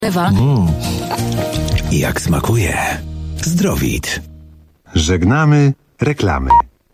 Jak smakuje. Zdrowit. Żegnamy reklamy.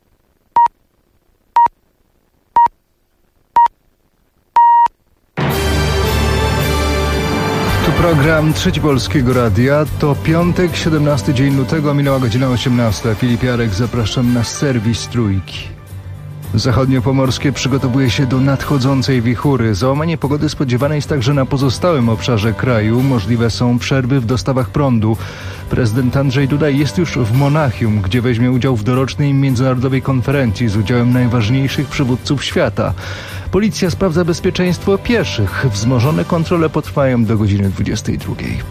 Tu program Trzeci Polskiego Radia. To piątek, 17 dzień lutego, minęła godzina 18. Filip Jarek, zapraszam na serwis Trójki. Zachodniopomorskie przygotowuje się do nadchodzącej wichury. Załamanie pogody spodziewane jest także na pozostałym obszarze kraju. Możliwe są przerwy w dostawach prądu. Prezydent Andrzej Duda jest już w Monachium, gdzie weźmie udział w dorocznej międzynarodowej konferencji z udziałem najważniejszych przywódców świata. Policja sprawdza bezpieczeństwo pieszych. Wzmożone kontrole potrwają do godziny 22.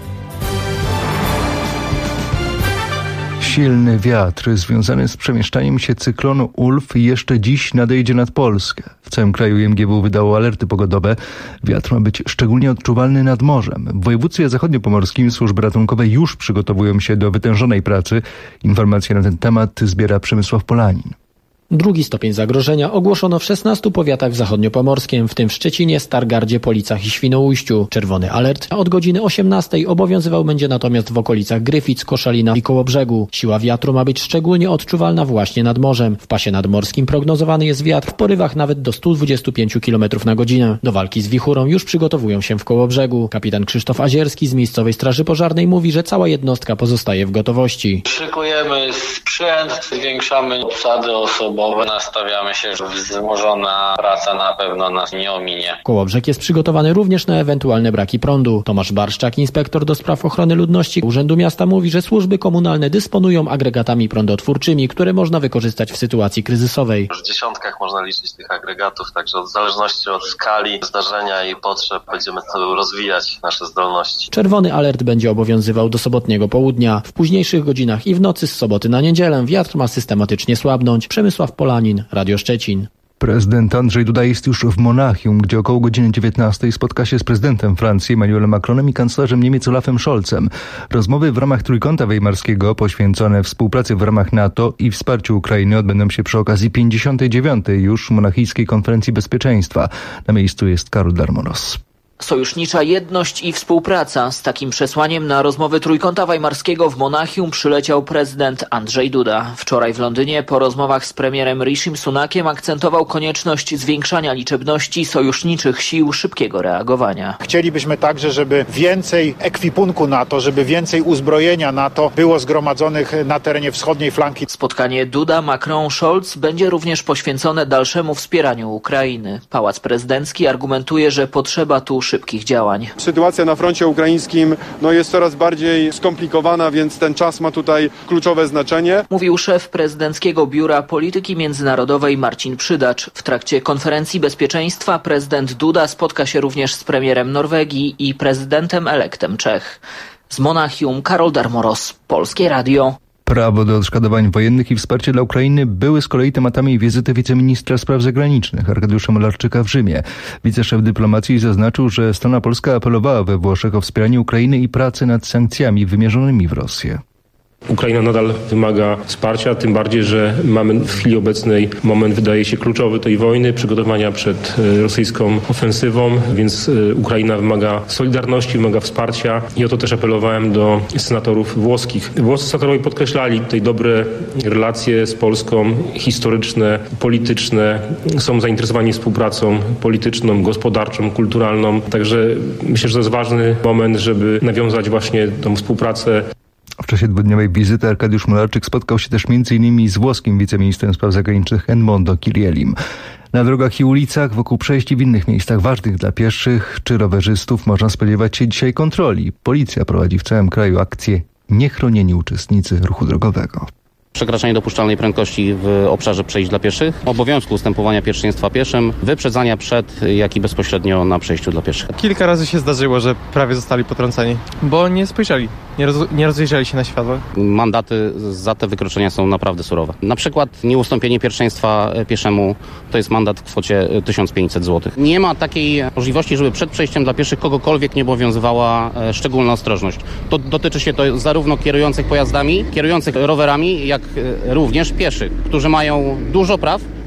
Silny wiatr związany z przemieszczaniem się cyklonu Ulf jeszcze dziś nadejdzie nad Polskę. W całym kraju IMGW wydało alerty pogodowe. Wiatr ma być szczególnie odczuwalny nad morzem. W województwie zachodniopomorskim służby ratunkowe już przygotowują się do wytężonej pracy. Informacje na ten temat zbiera Przemysław Polanin. Drugi stopień zagrożenia ogłoszono w 16 powiatach w zachodniopomorskim, w tym w Szczecinie, Stargardzie, Policach i Świnoujściu. Czerwony alert od godziny 18 obowiązywał będzie natomiast w okolicach Gryfic, Koszalina i Kołobrzegu. Siła wiatru ma być szczególnie odczuwalna właśnie nad morzem. W pasie nadmorskim prognozowany jest wiatr w porywach nawet do 125 km na godzinę. Do walki z wichurą już przygotowują się w Kołobrzegu. Kapitan Krzysztof Azierski z miejscowej Straży Pożarnej mówi, że cała jednostka pozostaje w gotowości. Szykujemy sprzęt, zwiększamy obsady osobowe. Nastawiamy się, że wzmożona praca na pewno nas nie ominie. Kołobrzeg jest przygotowany również na ewentualne braki prądu. Tomasz Barszczak, inspektor do spraw ochrony ludności Urzędu Miasta, mówi, że służby komunalne dysponują agregatami prądotwórczymi, które można wykorzystać w sytuacji kryzysowej. W dziesiątkach można liczyć tych agregatów, także w zależności od skali zdarzenia i potrzeb będziemy rozwijać nasze zdolności. Czerwony alert będzie obowiązywał do sobotniego południa. W późniejszych godzinach i w nocy z soboty na niedzielę wiatr ma systematycznie słabnąć. Przemysław Polanin, Radio Szczecin. Prezydent Andrzej Duda jest już w Monachium, gdzie około godziny 19 spotka się z prezydentem Francji Emmanuelem Macronem i kanclerzem Niemiec Olafem Scholzem. Rozmowy w ramach Trójkąta Weimarskiego poświęcone współpracy w ramach NATO i wsparciu Ukrainy odbędą się przy okazji 59. już Monachijskiej Konferencji Bezpieczeństwa. Na miejscu jest Karol Darmonos. Sojusznicza jedność i współpraca. Z takim przesłaniem na rozmowy Trójkąta Weimarskiego w Monachium przyleciał prezydent Andrzej Duda. Wczoraj w Londynie po rozmowach z premierem Rishim Sunakiem akcentował konieczność zwiększania liczebności sojuszniczych sił szybkiego reagowania. Chcielibyśmy także, żeby więcej ekwipunku NATO, żeby więcej uzbrojenia NATO było zgromadzonych na terenie wschodniej flanki. Spotkanie Duda-Macron-Scholz będzie również poświęcone dalszemu wspieraniu Ukrainy. Pałac Prezydencki argumentuje, że potrzeba tu szybkich działań. Sytuacja na froncie ukraińskim jest coraz bardziej skomplikowana, więc ten czas ma tutaj kluczowe znaczenie. Mówił szef Prezydenckiego Biura Polityki Międzynarodowej Marcin Przydacz. W trakcie konferencji bezpieczeństwa prezydent Duda spotka się również z premierem Norwegii i prezydentem elektem Czech. Z Monachium Karol Darmoros, Polskie Radio. Prawo do odszkodowań wojennych i wsparcie dla Ukrainy były z kolei tematami wizyty wiceministra spraw zagranicznych Arkadiusza Mularczyka w Rzymie. Wiceszef dyplomacji zaznaczył, że strona polska apelowała we Włoszech o wspieranie Ukrainy i pracę nad sankcjami wymierzonymi w Rosję. Ukraina nadal wymaga wsparcia, tym bardziej, że mamy w chwili obecnej moment, wydaje się, kluczowy tej wojny, przygotowania przed rosyjską ofensywą, więc Ukraina wymaga solidarności, wymaga wsparcia i o to też apelowałem do senatorów włoskich. Włoscy senatorowie podkreślali tutaj dobre relacje z Polską, historyczne, polityczne, są zainteresowani współpracą polityczną, gospodarczą, kulturalną, także myślę, że to jest ważny moment, żeby nawiązać właśnie tą współpracę. W czasie dwudniowej wizyty Arkadiusz Mularczyk spotkał się też m.in. z włoskim wiceministrem spraw zagranicznych Edmondo Kirielim. Na drogach i ulicach, wokół przejść i w innych miejscach ważnych dla pieszych czy rowerzystów można spodziewać się dzisiaj kontroli. Policja prowadzi w całym kraju akcję Niechronieni uczestnicy ruchu drogowego. Przekraczanie dopuszczalnej prędkości w obszarze przejść dla pieszych, obowiązku ustępowania pierwszeństwa pieszym, wyprzedzania przed, jak i bezpośrednio na przejściu dla pieszych. Kilka razy się zdarzyło, że prawie zostali potrąceni, bo nie spojrzeli, nie rozejrzeli się na światło. Mandaty za te wykroczenia są naprawdę surowe. Na przykład nieustąpienie pierwszeństwa pieszemu to jest mandat w kwocie 1500 zł. Nie ma takiej możliwości, żeby przed przejściem dla pieszych kogokolwiek nie obowiązywała szczególna ostrożność. To dotyczy się to zarówno kierujących pojazdami, kierujących rowerami, jak również pieszych, którzy mają dużo praw,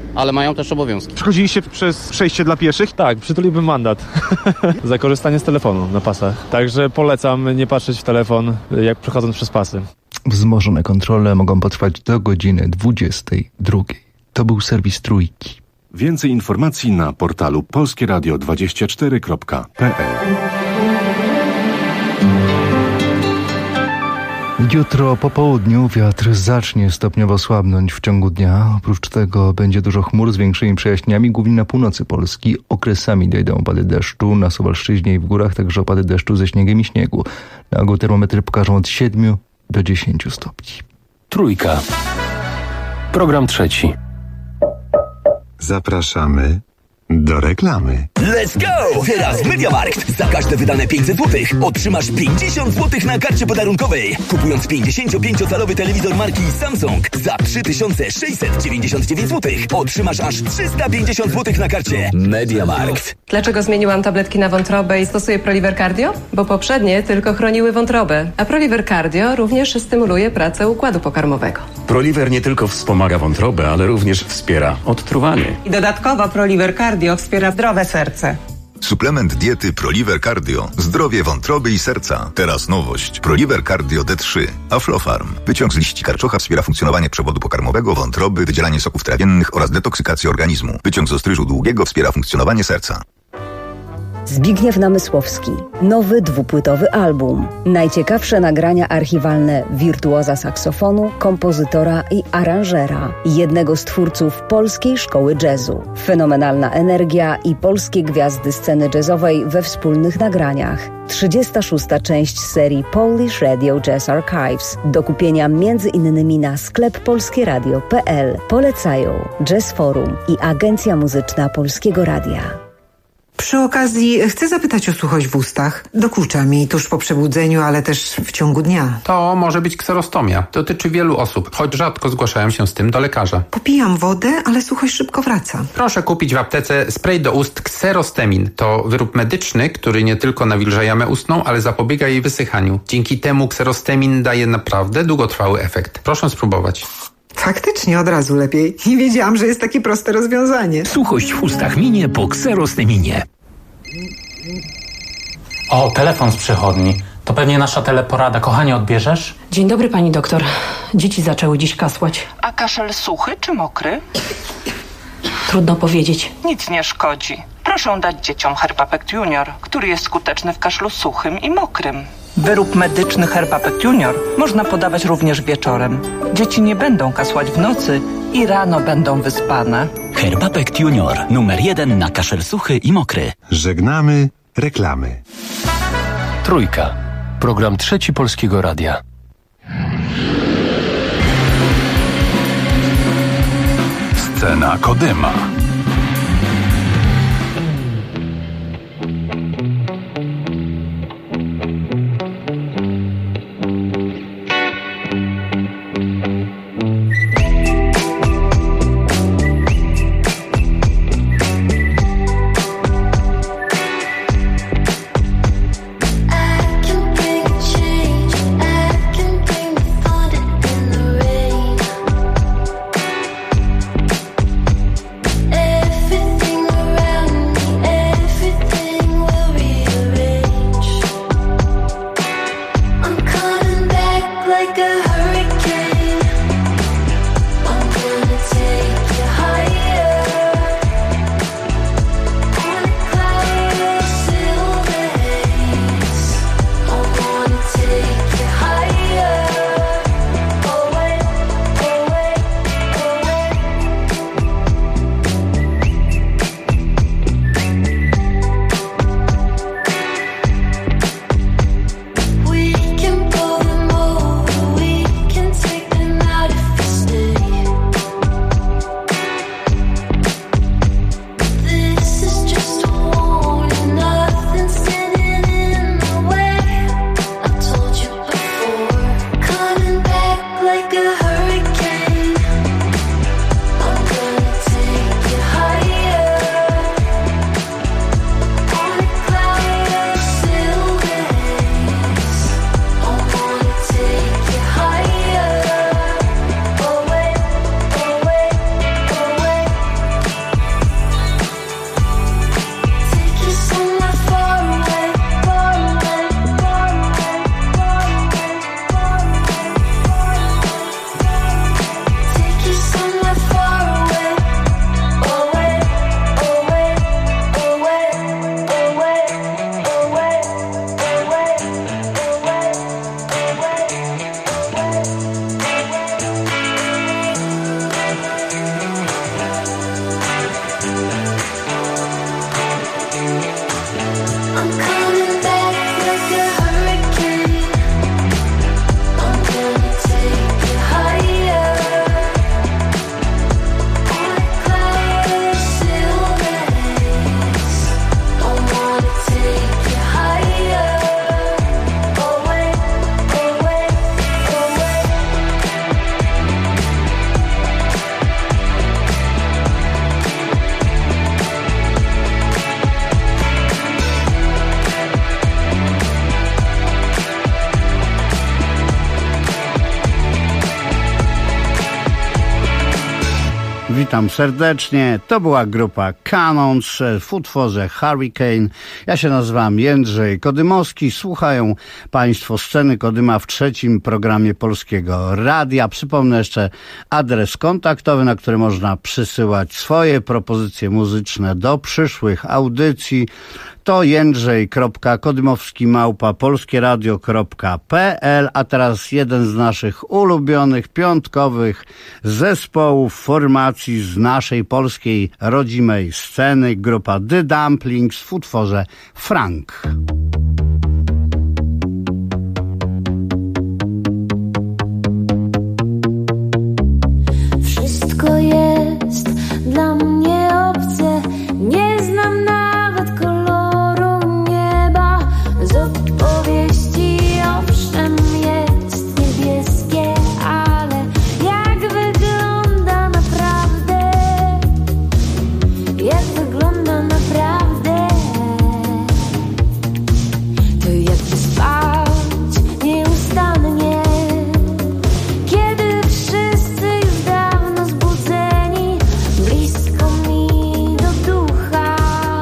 ale mają też obowiązki. Przechodziliście przez przejście dla pieszych? Tak, przytuliłbym mandat za korzystanie z telefonu na pasach. Także polecam nie patrzeć w telefon, jak przechodząc przez pasy. Wzmożone kontrole mogą potrwać do godziny 22. To był serwis Trójki. Więcej informacji na portalu polskieradio24.pl. Jutro po południu wiatr zacznie stopniowo słabnąć w ciągu dnia. Oprócz tego będzie dużo chmur z większymi przejaśnieniami, głównie na północy Polski. Okresami dojdą opady deszczu, na Suwalszczyźnie i w górach także opady deszczu ze śniegiem i śniegu. Na ogół termometry pokażą od 7 do 10 stopni. Trójka. Program trzeci. Zapraszamy do reklamy. Let's go! Teraz MediaMarkt. Za każde wydane 500 zł otrzymasz 50 zł na karcie podarunkowej. Kupując 55-calowy telewizor marki Samsung za 3699 zł otrzymasz aż 350 zł na karcie. MediaMarkt. Dlaczego zmieniłam tabletki na wątrobę i stosuję Proliver Cardio? Bo poprzednie tylko chroniły wątrobę, a Proliver Cardio również stymuluje pracę układu pokarmowego. Proliver nie tylko wspomaga wątrobę, ale również wspiera odtruwanie. I dodatkowo Proliver Cardio wspiera zdrowe serce. Suplement diety Proliver Cardio. Zdrowie wątroby i serca. Teraz nowość. Proliver Cardio D3. Aflofarm. Wyciąg z liści karczocha wspiera funkcjonowanie przewodu pokarmowego, wątroby, wydzielanie soków trawiennych oraz detoksykację organizmu. Wyciąg z ostryżu długiego wspiera funkcjonowanie serca. Zbigniew Namysłowski. Nowy dwupłytowy album. Najciekawsze nagrania archiwalne wirtuoza saksofonu, kompozytora i aranżera. Jednego z twórców polskiej szkoły jazzu. Fenomenalna energia i polskie gwiazdy sceny jazzowej we wspólnych nagraniach. 36. część serii Polish Radio Jazz Archives. Do kupienia m.in. na sklep polskieradio.pl. Polecają Jazz Forum i Agencja Muzyczna Polskiego Radia. Przy okazji chcę zapytać o suchość w ustach. Dokucza mi tuż po przebudzeniu, ale też w ciągu dnia. To może być kserostomia. Dotyczy wielu osób, choć rzadko zgłaszają się z tym do lekarza. Popijam wodę, ale suchość szybko wraca. Proszę kupić w aptece spray do ust Kserostemin. To wyrób medyczny, który nie tylko nawilża jamę ustną, ale zapobiega jej wysychaniu. Dzięki temu Kserostemin daje naprawdę długotrwały efekt. Proszę spróbować. Faktycznie od razu lepiej. Nie wiedziałam, że jest takie proste rozwiązanie. Suchość w ustach minie po Kserosteminie. O, telefon z przychodni. To pewnie nasza teleporada. Kochanie, odbierzesz? Dzień dobry, pani doktor. Dzieci zaczęły dziś kasłać. A kaszel suchy czy mokry? Trudno powiedzieć. Nic nie szkodzi. Proszę dać dzieciom Herbapect Junior, który jest skuteczny w kaszlu suchym i mokrym. Wyrób medyczny Herbapect Junior można podawać również wieczorem. Dzieci nie będą kasłać w nocy i rano będą wyspane. Herbapect Junior. Numer 1 na kaszel suchy i mokry. Żegnamy reklamy. Trójka. Program trzeci Polskiego Radia. Scena Kodyma. Hey witam serdecznie. To była grupa Cannons w utworze Hurricane. Ja się nazywam Jędrzej Kodymowski. Słuchają Państwo Sceny Kodyma w trzecim programie Polskiego Radia. Przypomnę jeszcze adres kontaktowy, na który można przysyłać swoje propozycje muzyczne do przyszłych audycji. To jędrzej.kodymowski@polskieradio.pl. A teraz jeden z naszych ulubionych piątkowych zespołów, formacji z naszej polskiej rodzimej sceny, grupa The Dumplings w utworze Frank. Wszystko jest dla mnie obce, nie znam nawet koloru nieba. Z opowieści owszem jest niebieskie, ale jak wygląda naprawdę? Jak wygląda naprawdę? To jakby spać nieustannie, kiedy wszyscy już dawno zbudzeni, blisko mi do ducha,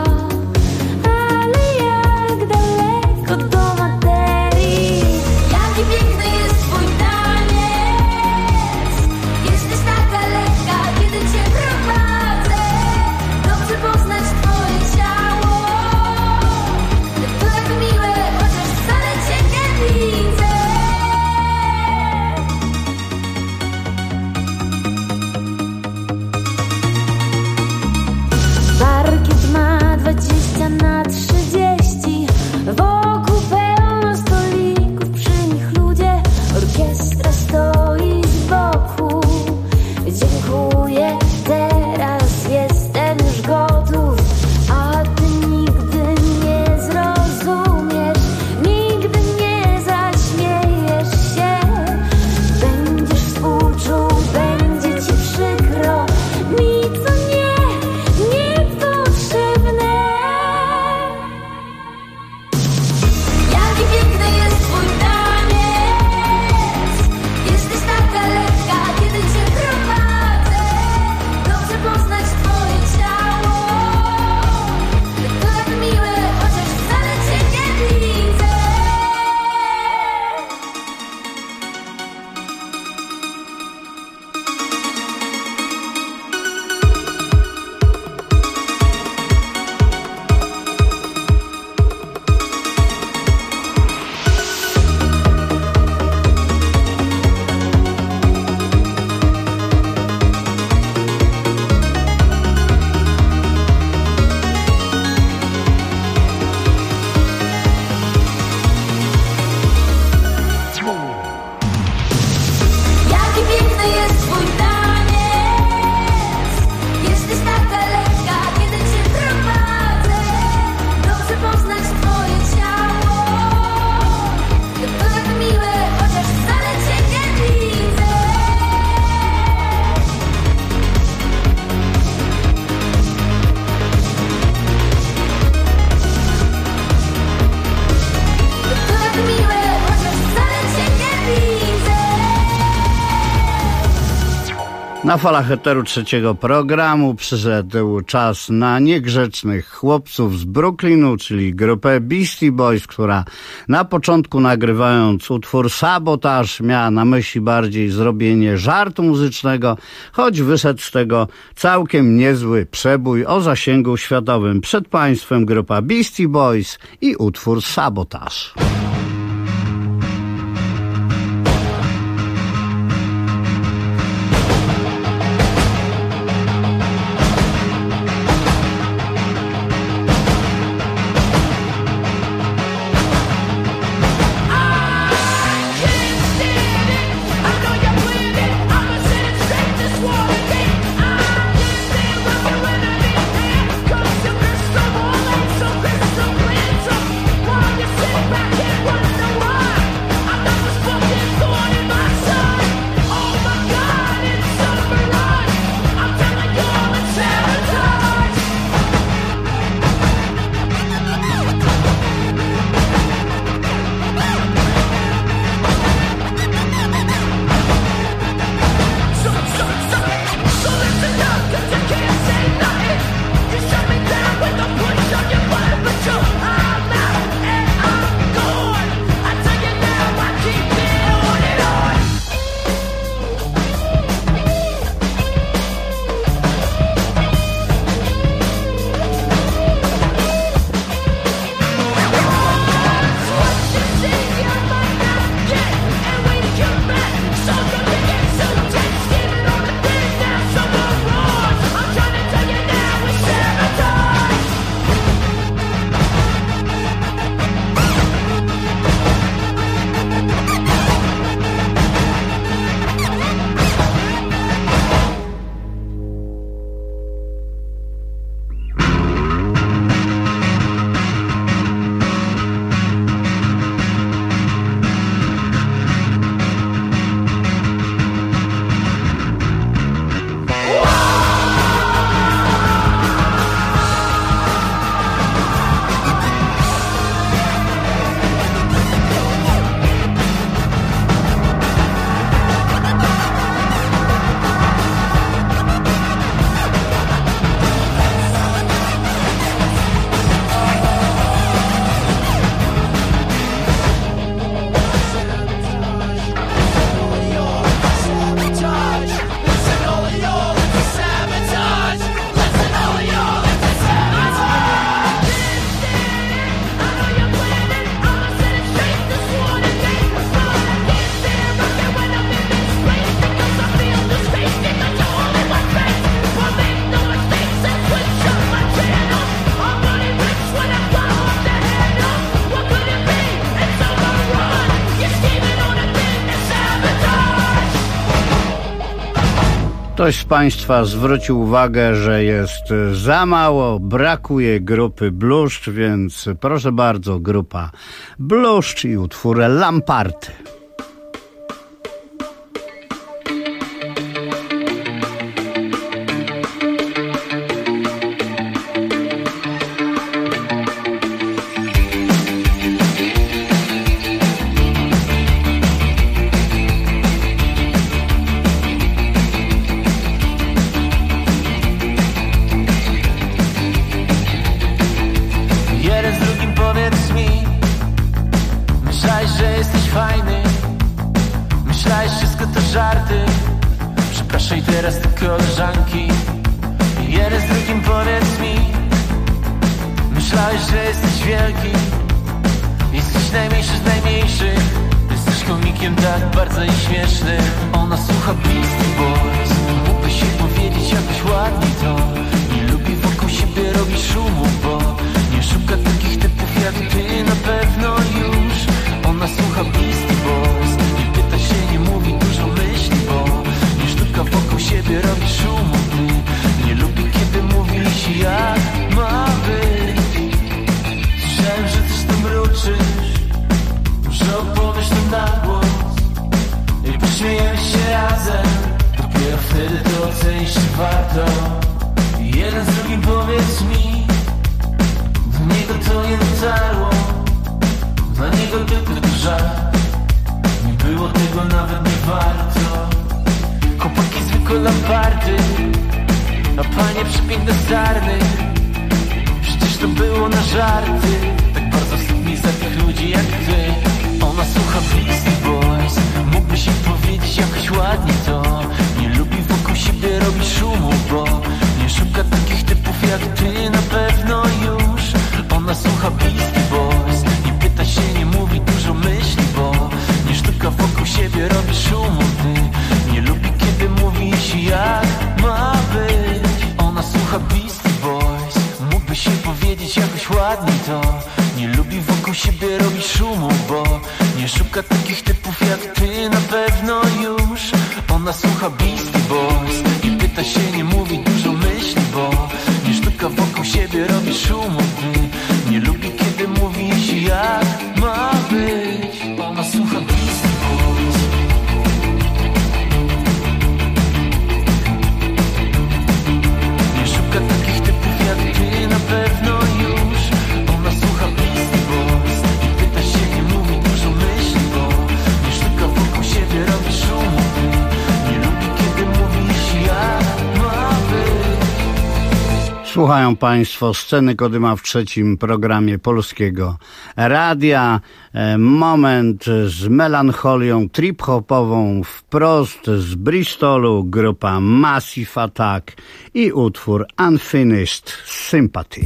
ale jak daleko do materii. Jaki piękny jest twój taniec, jesteś taka lekka, kiedy cię prowadzę. Dobrze poznać twoje ciało, to tak miłe, chociaż wcale cię nie widzę. Parkiet ma 20/30, wokół pełno stolików, przy nich ludzie, orkiestra stoi z boku. Dziękuję, teraz jestem już gotów, a ty nigdy nie zrozumiesz, nigdy nie zaśmiejesz się. Będziesz współczuł, będzie ci przykro, nic to niepotrzebne. Jaki piękny jest twój taniec, jesteś taka lekka, kiedy cię prowadzę. Dobrze poznać twoje ciało, to tak miłe, chociaż wcale cię nie widzę. Jaki piękny jest twój taniec, jesteś taka lekka, kiedy cię prowadzę. Dobrze poznać twoje ciało, to tak miłe, chociaż wcale cię nie widzę. To tak miłe, chociaż wcale cię nie widzę. Na falach eteru trzeciego programu przyszedł czas na niegrzecznych chłopców z Brooklynu, czyli grupę Beastie Boys, która na początku, nagrywając utwór Sabotage, miała na myśli bardziej zrobienie żartu muzycznego, choć wyszedł z tego całkiem niezły przebój o zasięgu światowym. Przed Państwem grupa Beastie Boys i utwór Sabotage. Back here. Ktoś z Państwa zwrócił uwagę, że jest za mało, brakuje grupy Bluszcz, więc proszę bardzo, grupa Bluszcz i utwór Lamparty. Słuchają Państwo Sceny Kodyma w trzecim programie Polskiego Radia. Moment z melancholią trip-hopową wprost z Bristolu, grupa Massive Attack i utwór Unfinished Sympathy.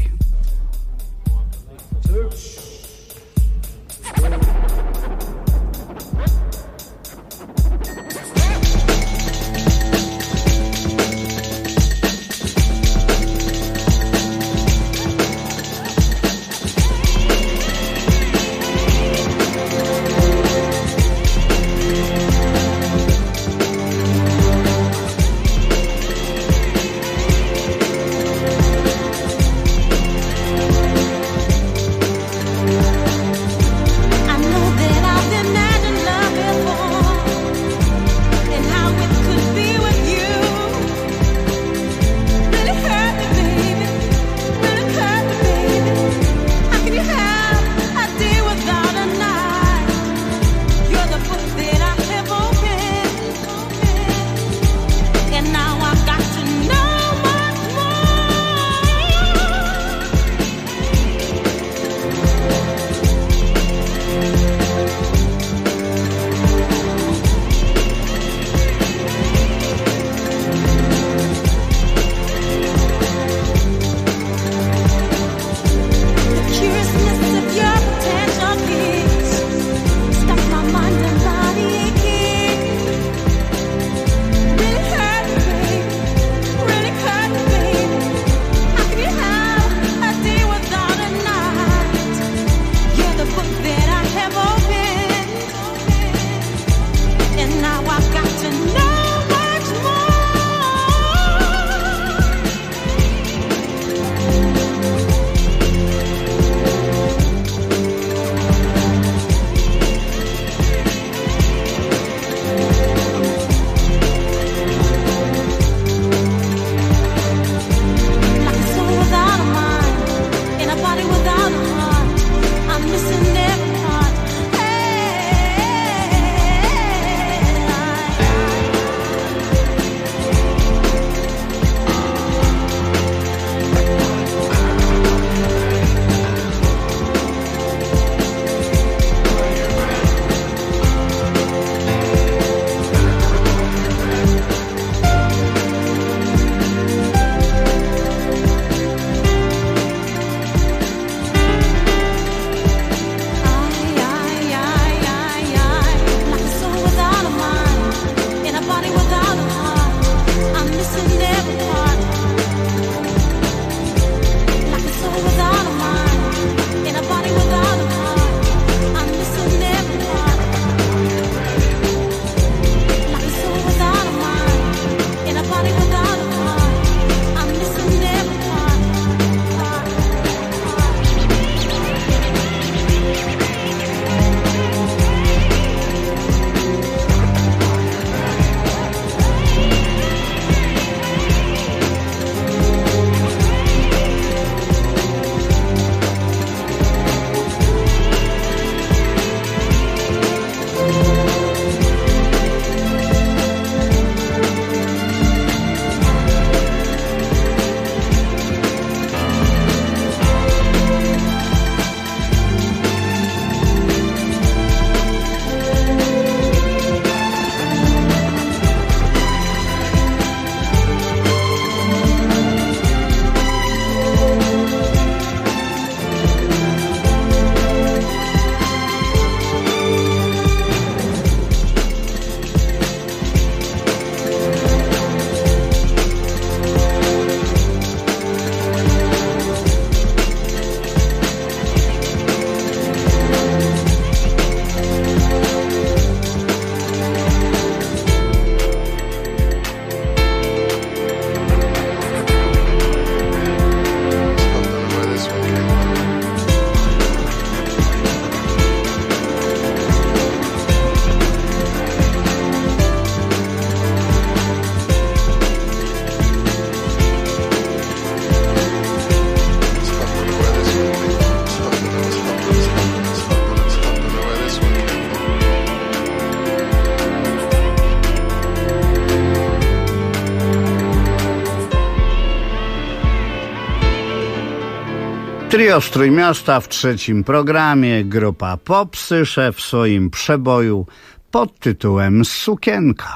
Trio z Trójmiasta w trzecim programie, grupa Popsysze w swoim przeboju pod tytułem Sukienka.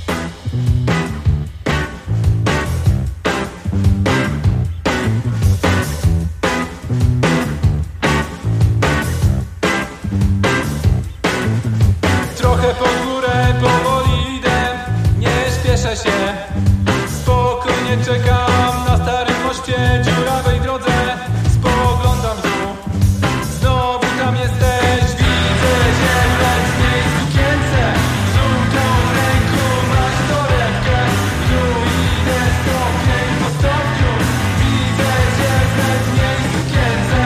Trochę pod górę powoli idę, nie śpieszę się, spokojnie czekam na starym moście, dziurawej drodze. Spoglądam w dół, znowu tam jesteś, widzę cię w letniej sukience, żółtą ręką masz torebkę, tu idę stopień po stopniu, widzę cię w letniej sukience.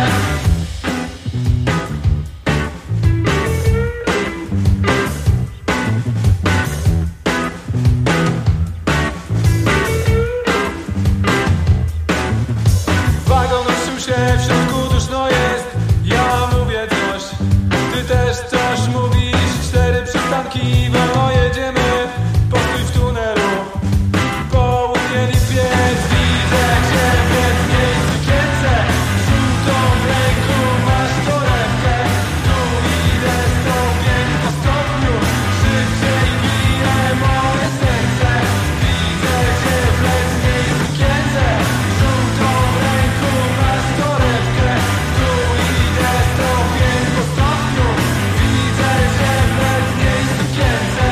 Wagon ruszył się, w środku duszno jest, ja mówię coś, ty też coś mówisz, 4 przystanki, wolno jedziemy, postój w tunelu, południe lipiec, widzę cię w letniej sukience, żółtą w ręku masz torebkę, tu idę stopień po stopniu, szybciej bije moje serce, widzę cię w letniej sukience, żółtą w ręku masz torebkę, tu idę stopień po stopniu, widzę cię w letniej sukience.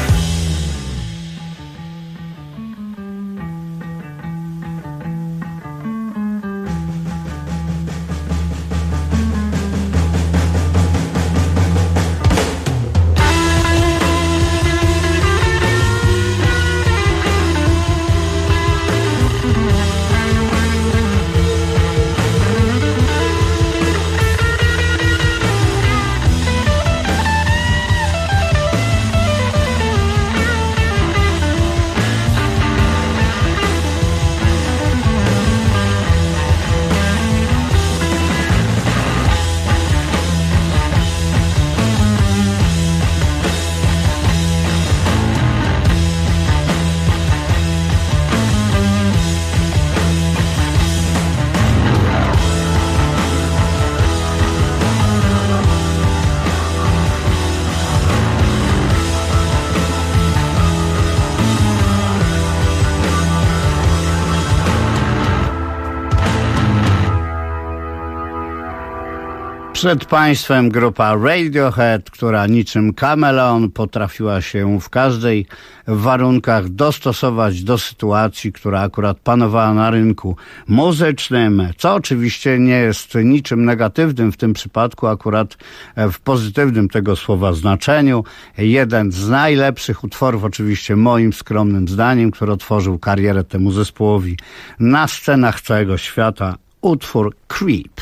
Przed Państwem grupa Radiohead, która niczym kameleon potrafiła się w każdej warunkach dostosować do sytuacji, która akurat panowała na rynku muzycznym, co oczywiście nie jest niczym negatywnym w tym przypadku, akurat w pozytywnym tego słowa znaczeniu. Jeden z najlepszych utworów, oczywiście moim skromnym zdaniem, który otworzył karierę temu zespołowi na scenach całego świata, utwór Creep.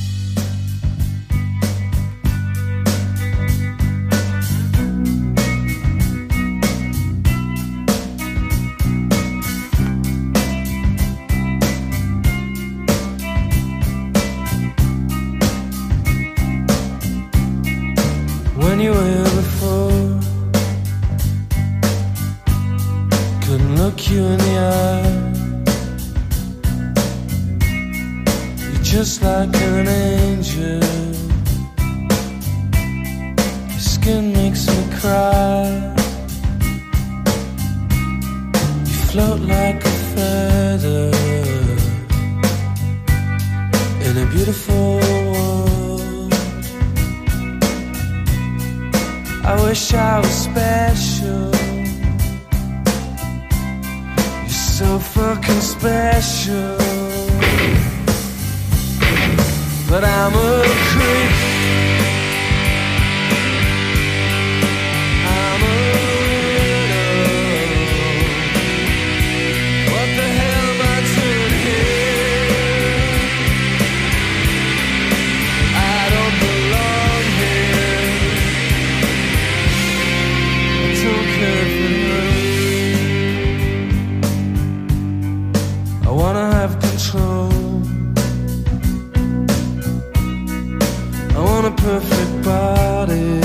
When you were here before, couldn't look you in the eye. You're just like an angel. Your skin makes me cry. You float like a feather in a beautiful world. I wish I was special. You're so fucking special. But I'm a creep. I'm a widow. What the hell am I doing here? I don't belong here. I don't care for you. I wanna have control. I want a perfect body.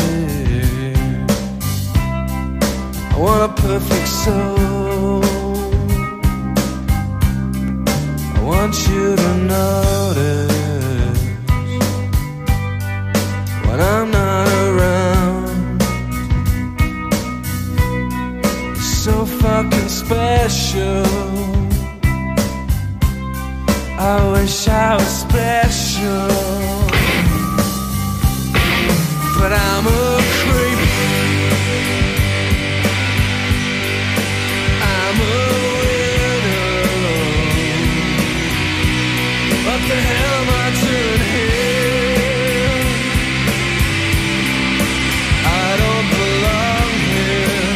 I want a perfect soul. I want you to notice when I'm not around. You're so fucking special. I wish I was special, but I'm a creep. I'm a widow. What the hell am I doing here? I don't belong here.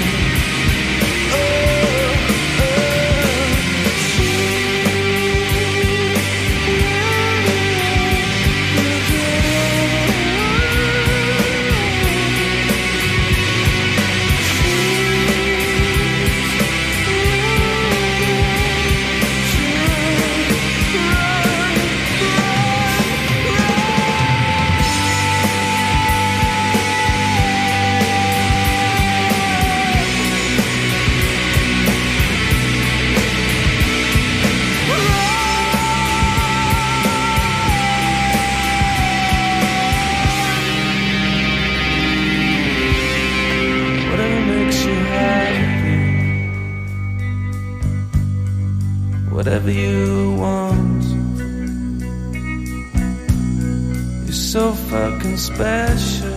Whatever you want. You're so fucking special.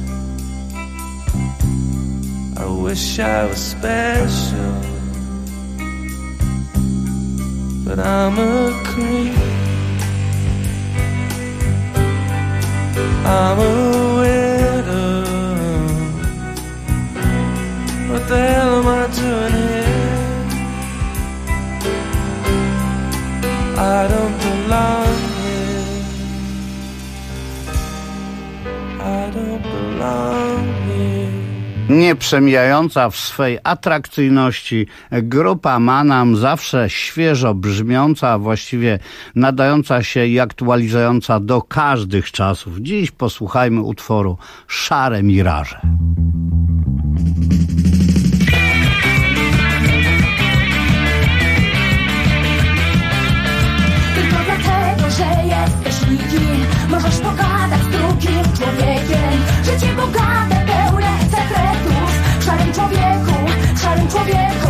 I wish I was special, but I'm a creep. I'm a widow. What the hell am I doing here? I don't belong here. I don't belong here. Nieprzemijająca w swej atrakcyjności grupa Manam, zawsze świeżo brzmiąca, a właściwie nadająca się i aktualizująca do każdych czasów. Dziś posłuchajmy utworu Szare Miraże. Że jesteś nikim, możesz pogadać z drugim człowiekiem. Życie bogate, pełne sekretów. W szarym człowieku, w szarym człowieku.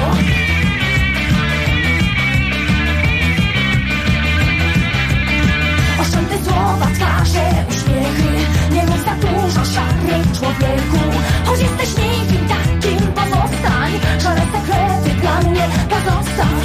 Oszczędne słowa, twarze, uśmiechy. Nie mów za dużo szarych człowieku. Choć jesteś nikim takim, pozostań. Szare sekrety dla mnie pozostań.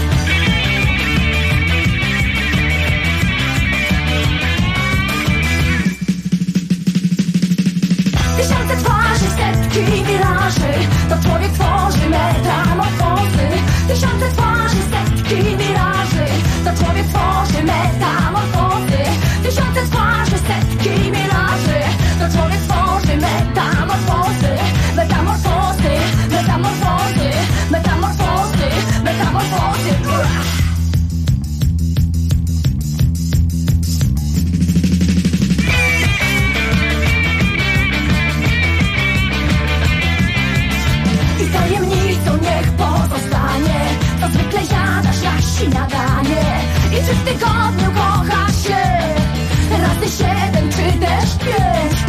Tysiące twarzy, setki miraży, to człowiek tworzy metamorfozy. Tysiące twarzy, setki miraży, to człowiek tworzy metamorfozy. Tysiące twarzy, setki miraży, to człowiek tworzy metamorfozy. Metamorfozy, metamorfozy, metamorfozy, metamorfozy. Tajemnicą niech pozostanie, to zwykle jadasz jak śniadanie. I czy w tygodniu kochasz się razy 7 czy też 5?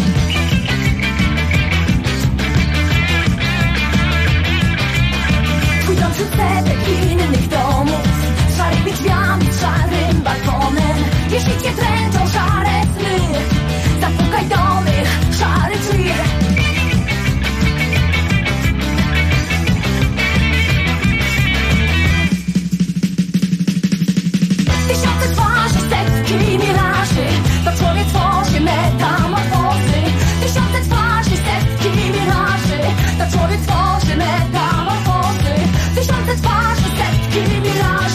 Twój dom wśród setek innych domów, z szarymi drzwiami, z szarym balkonem. Jeśli cię dręczą szare sny, zapukaj do mych szarych drzwi. Tysiące twarzy, setki miraży, to człowiek tworzy metamorfozy. Tysiące twarzy, setki miraży, to człowiek tworzy metamorfozy. Tysiące twarzy, setki miraży.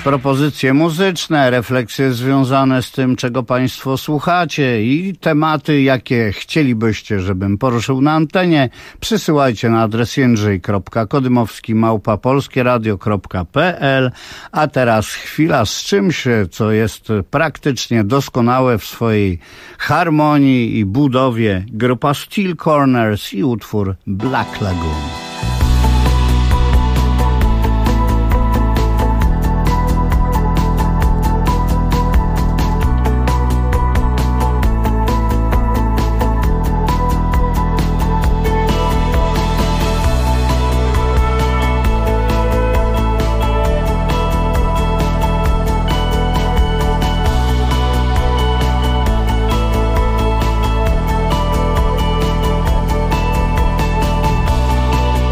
propozycje muzyczne, refleksje związane z tym, czego Państwo słuchacie i tematy, jakie chcielibyście, żebym poruszył na antenie, przysyłajcie na adres jędrzej.kodymowski@polskieradio.pl. A teraz chwila z czymś, co jest praktycznie doskonałe w swojej harmonii i budowie. Grupa Steel Corners i utwór Black Lagoon. Black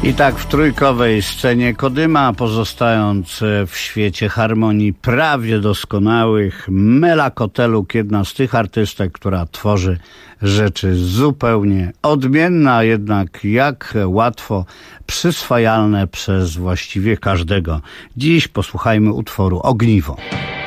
I tak w trójkowej scenie Kodyma, pozostając w świecie harmonii prawie doskonałych, Mela Koteluk, jedna z tych artystek, która tworzy rzeczy zupełnie odmienne, a jednak jak łatwo przyswajalne przez właściwie każdego. Dziś posłuchajmy utworu Ogniwo.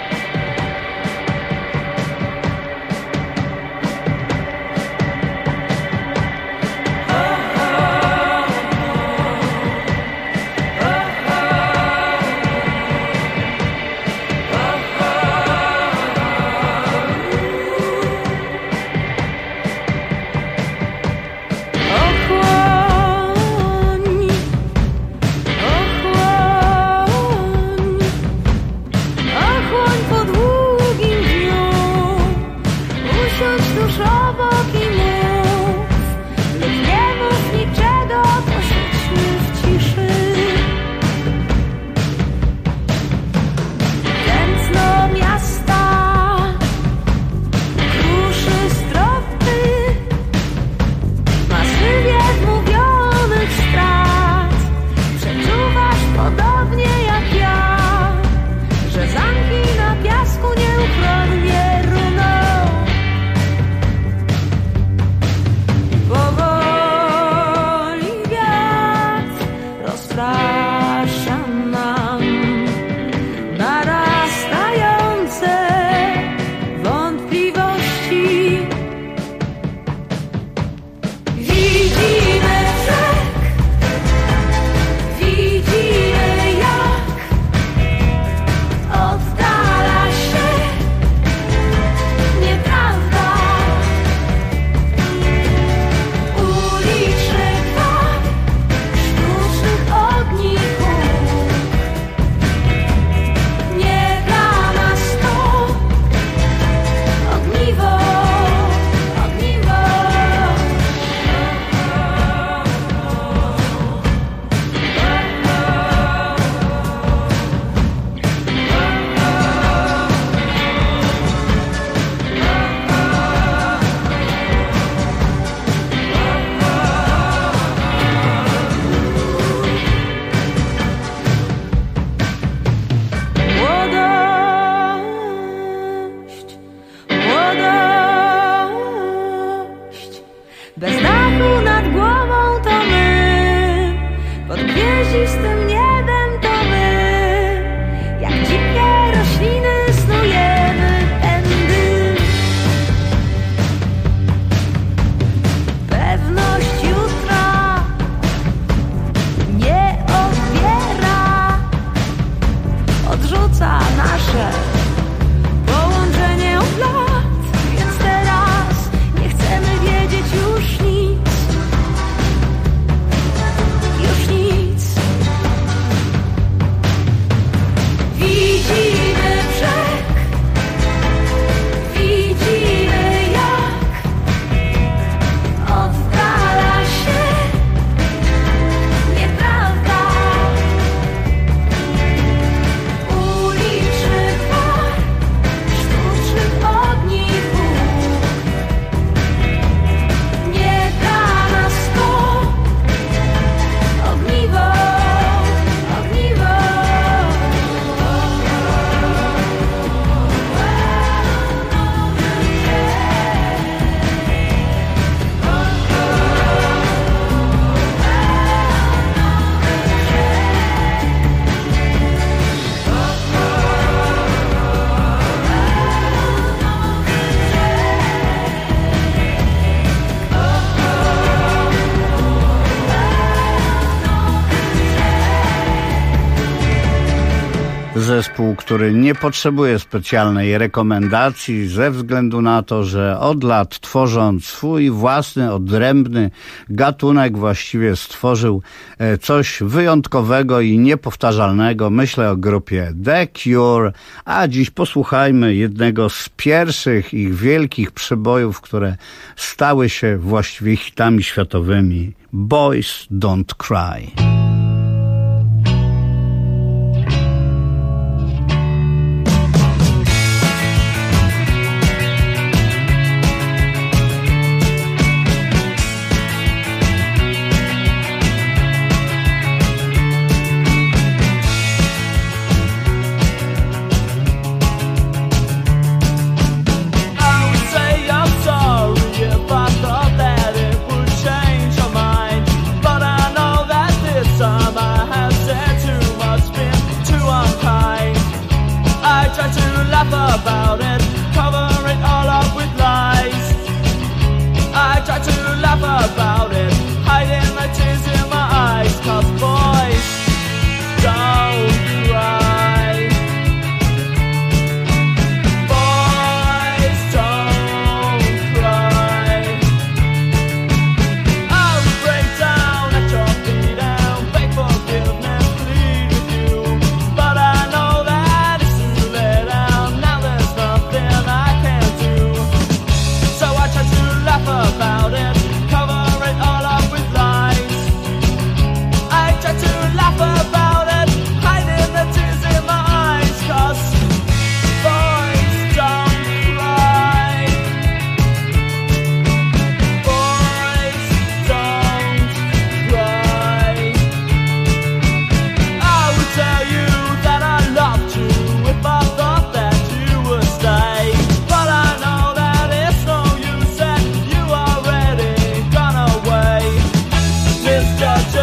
Zespół, który nie potrzebuje specjalnej rekomendacji ze względu na to, że od lat tworząc swój własny, odrębny gatunek właściwie stworzył coś wyjątkowego i niepowtarzalnego. Myślę o grupie The Cure, a dziś posłuchajmy jednego z pierwszych ich wielkich przebojów, które stały się właściwie hitami światowymi. Boys Don't Cry.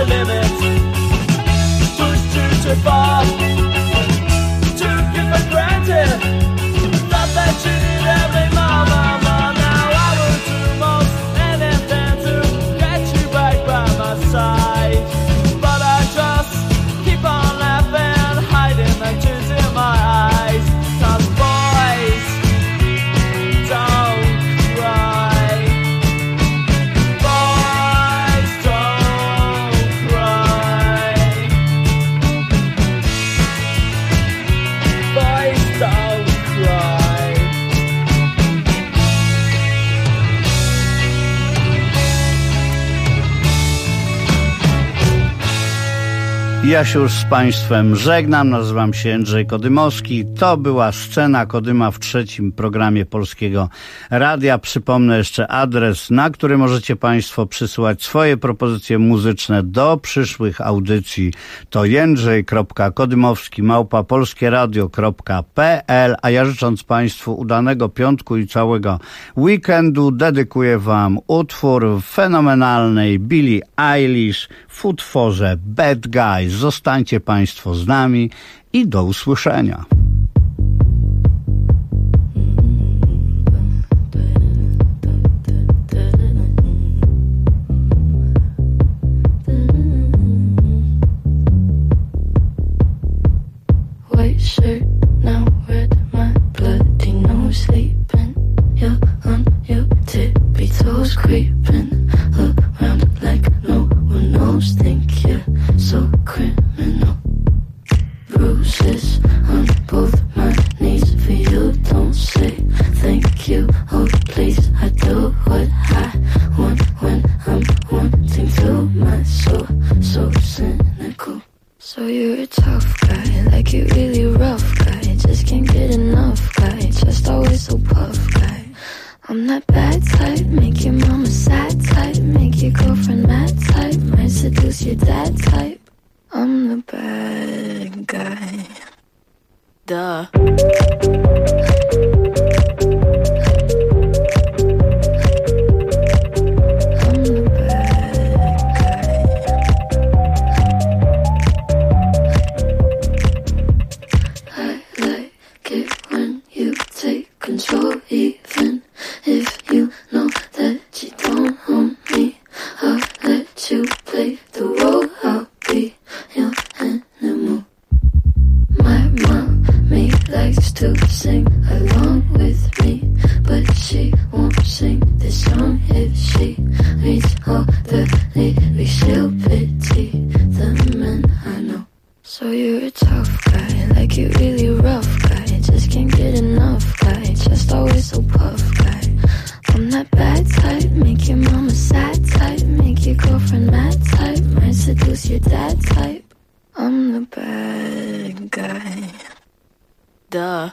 limits. Pushed you too far, took you for granted. Thought that you did every mama. Now I will do most anything to get you back by my side. But I just keep on laughing, hiding the tears in my eyes. 'Cause boys don't cry. Boys don't cry. Boys don't cry. Ja się już z Państwem żegnam, nazywam się Jędrzej Kodymowski. To była Scena Kodyma w trzecim programie Polskiego Radia. Przypomnę jeszcze adres, na który możecie Państwo przysyłać swoje propozycje muzyczne do przyszłych audycji. To jędrzej.kodymowski@polskieradio.pl. A ja życząc Państwu udanego piątku i całego weekendu, dedykuję Wam utwór fenomenalnej Billie Eilish w utworze Bad Guys. Zostańcie Państwo z nami i do usłyszenia. White shirt, now red, my bloody nose sleeping. You're on your tippy toes, creeping around like no one knows. Think you're so criminal. Bruises on both my knees for you. Don't say thank you. Oh please, I do what I want when I'm wanting to. My soul so cynical. So you're a tough guy, like you really rough guy. Just can't get enough guy, just always so puff guy. I'm that bad type, make your mama sad type, make your girlfriend mad type, might seduce your dad type. I'm the bad guy. Duh. Control, even if you know that you don't own me. I'll let you play the role, I'll be your animal. My mommy likes to sing along with me, but she won't sing this song if she reads all the lyrics. She'll pity the men I know. So you're a tough guy, like you really rough guy. Just can't get enough guy, just always so puff guy. I'm that bad type, make your mama sad type, make your girlfriend mad type, might seduce your dad type. I'm the bad guy. Duh.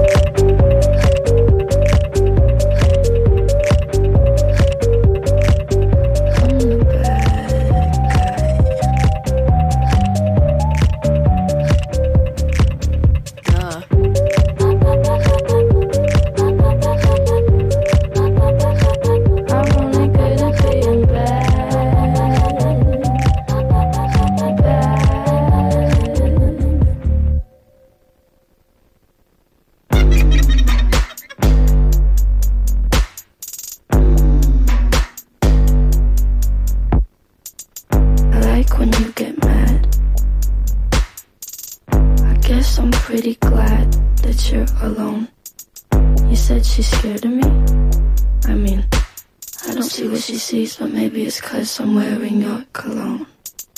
Pretty glad that you're alone. You said she's scared of me. I mean, I don't see what she sees, but maybe it's 'cause I'm wearing your cologne.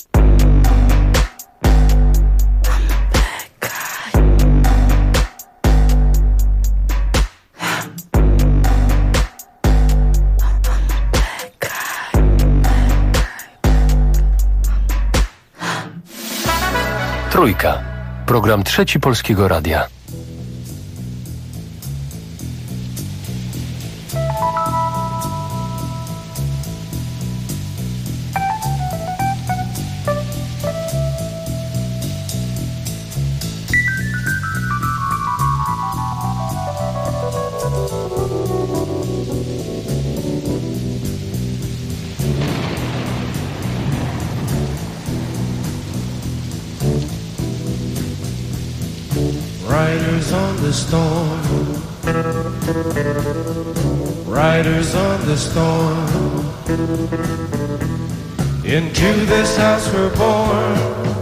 Trójka. Program Trzeci Polskiego Radia. the storm. Riders on the storm. Into this house we're born.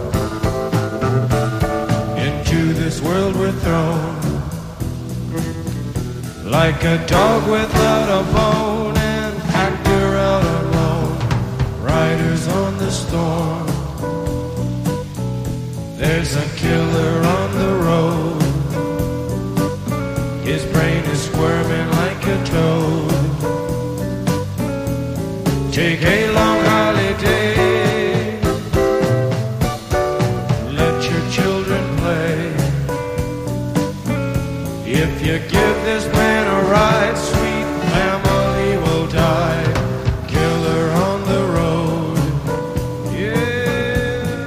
Into this world we're thrown. Like a dog without a bone and packed her out alone. Riders on the storm. There's a killer on the road. His brain is squirming like a toad. Take a long holiday. Let your children play. If you give this man a ride, sweet family will die. Killer on the road. Yeah.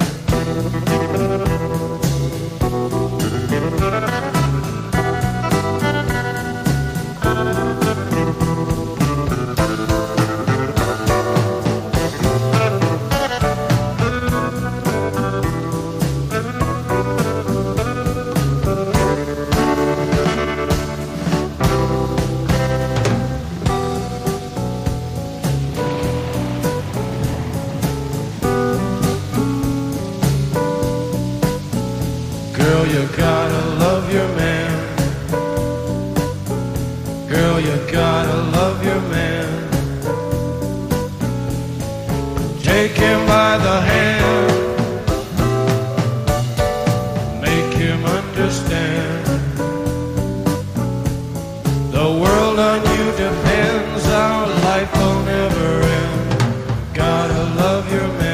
Girl, you gotta love your man. Girl, you gotta love your man. Take him by the hand. Make him understand. The world on you depends. Our life will never end. Gotta love your man.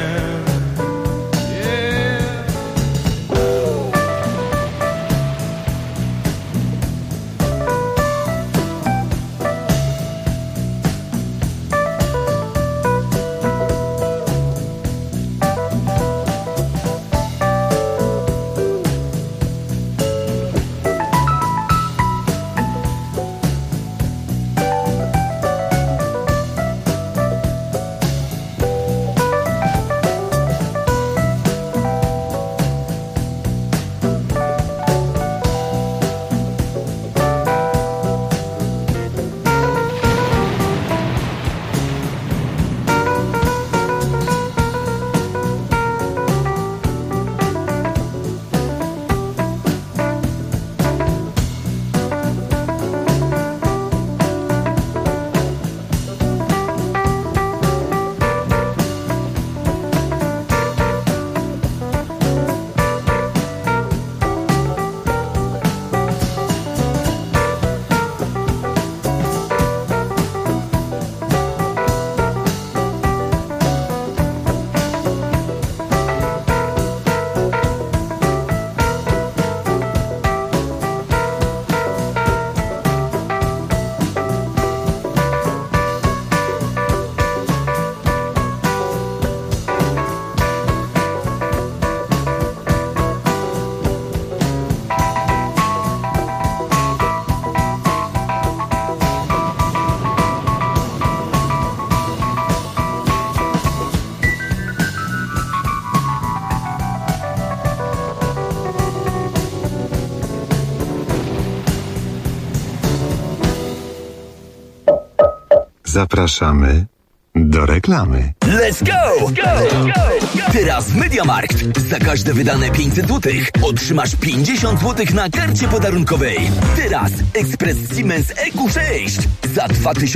Zapraszamy do reklamy. Let's go! Teraz MediaMarkt. Za każde wydane 500 zł otrzymasz 50 zł na karcie podarunkowej. Teraz ekspres Siemens EQ6 za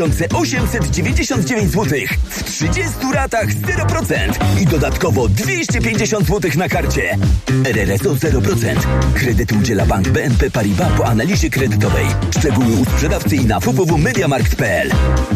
2899 zł w 30 ratach 0% i dodatkowo 250 zł na karcie. RRSO 0%. Kredyt udziela Bank BNP Paribas po analizie kredytowej. Szczegóły u sprzedawcy i na www.mediamarkt.pl.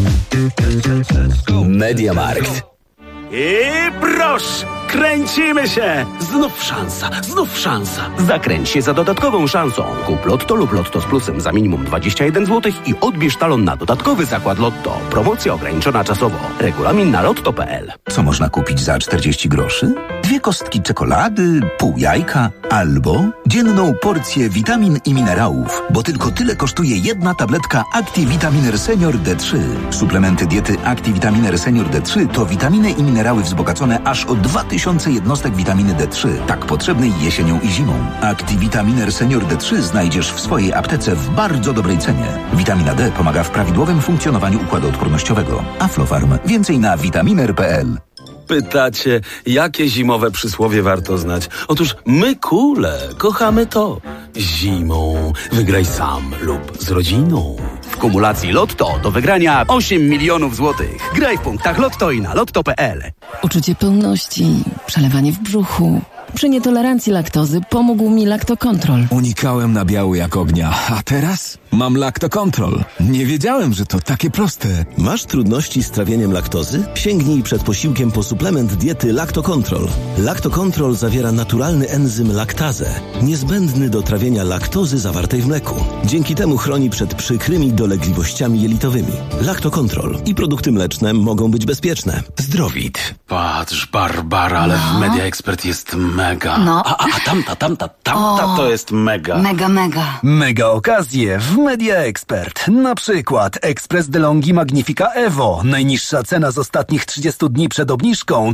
MediaMarkt. I proszę, kręcimy się! Znów szansa. Zakręć się za dodatkową szansą. Kup Lotto lub Lotto z plusem za minimum 21 zł i odbierz talon na dodatkowy zakład Lotto. Promocja ograniczona czasowo. Regulamin na lotto.pl. Co można kupić za 40 groszy? 2 kostki czekolady, pół jajka albo dzienną porcję witamin i minerałów, bo tylko tyle kosztuje jedna tabletka ActiVitaminer Senior D3. Suplementy diety ActiVitaminer Senior D3 to witaminy i minerały wzbogacone aż o 2000 jednostek witaminy D3, tak potrzebnej jesienią i zimą. ActiVitaminer Senior D3 znajdziesz w swojej aptece w bardzo dobrej cenie. Witamina D pomaga w prawidłowym funkcjonowaniu układu odpornościowego. Aflofarm. Więcej na vitaminer.pl. Pytacie, jakie zimowe przysłowie warto znać? Otóż my kule kochamy to. Zimą wygraj sam lub z rodziną. W kumulacji Lotto do wygrania 8 milionów złotych. Graj w punktach Lotto i na lotto.pl. Uczucie pełności, przelewanie w brzuchu. Przy nietolerancji laktozy pomógł mi Lactocontrol. Unikałem nabiału jak ognia, a teraz mam Lactocontrol. Nie wiedziałem, że to takie proste. Masz trudności z trawieniem laktozy? Sięgnij przed posiłkiem po suplement diety Lactocontrol. Lactocontrol zawiera naturalny enzym laktazę, niezbędny do trawienia laktozy zawartej w mleku. Dzięki temu chroni przed przykrymi dolegliwościami jelitowymi. Lactocontrol i produkty mleczne mogą być bezpieczne. Zdrowit. Patrz, Barbara, ale w Media Expert jest mega. No. A tamta to jest mega. Mega. Mega okazje w Media Expert. Na przykład Express DeLonghi Magnifica Evo. Najniższa cena z ostatnich 30 dni przed obniżką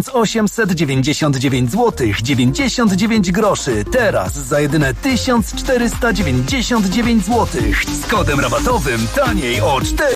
1899 zł 99 groszy. Teraz za jedyne 1499 zł. Z kodem rabatowym taniej o 4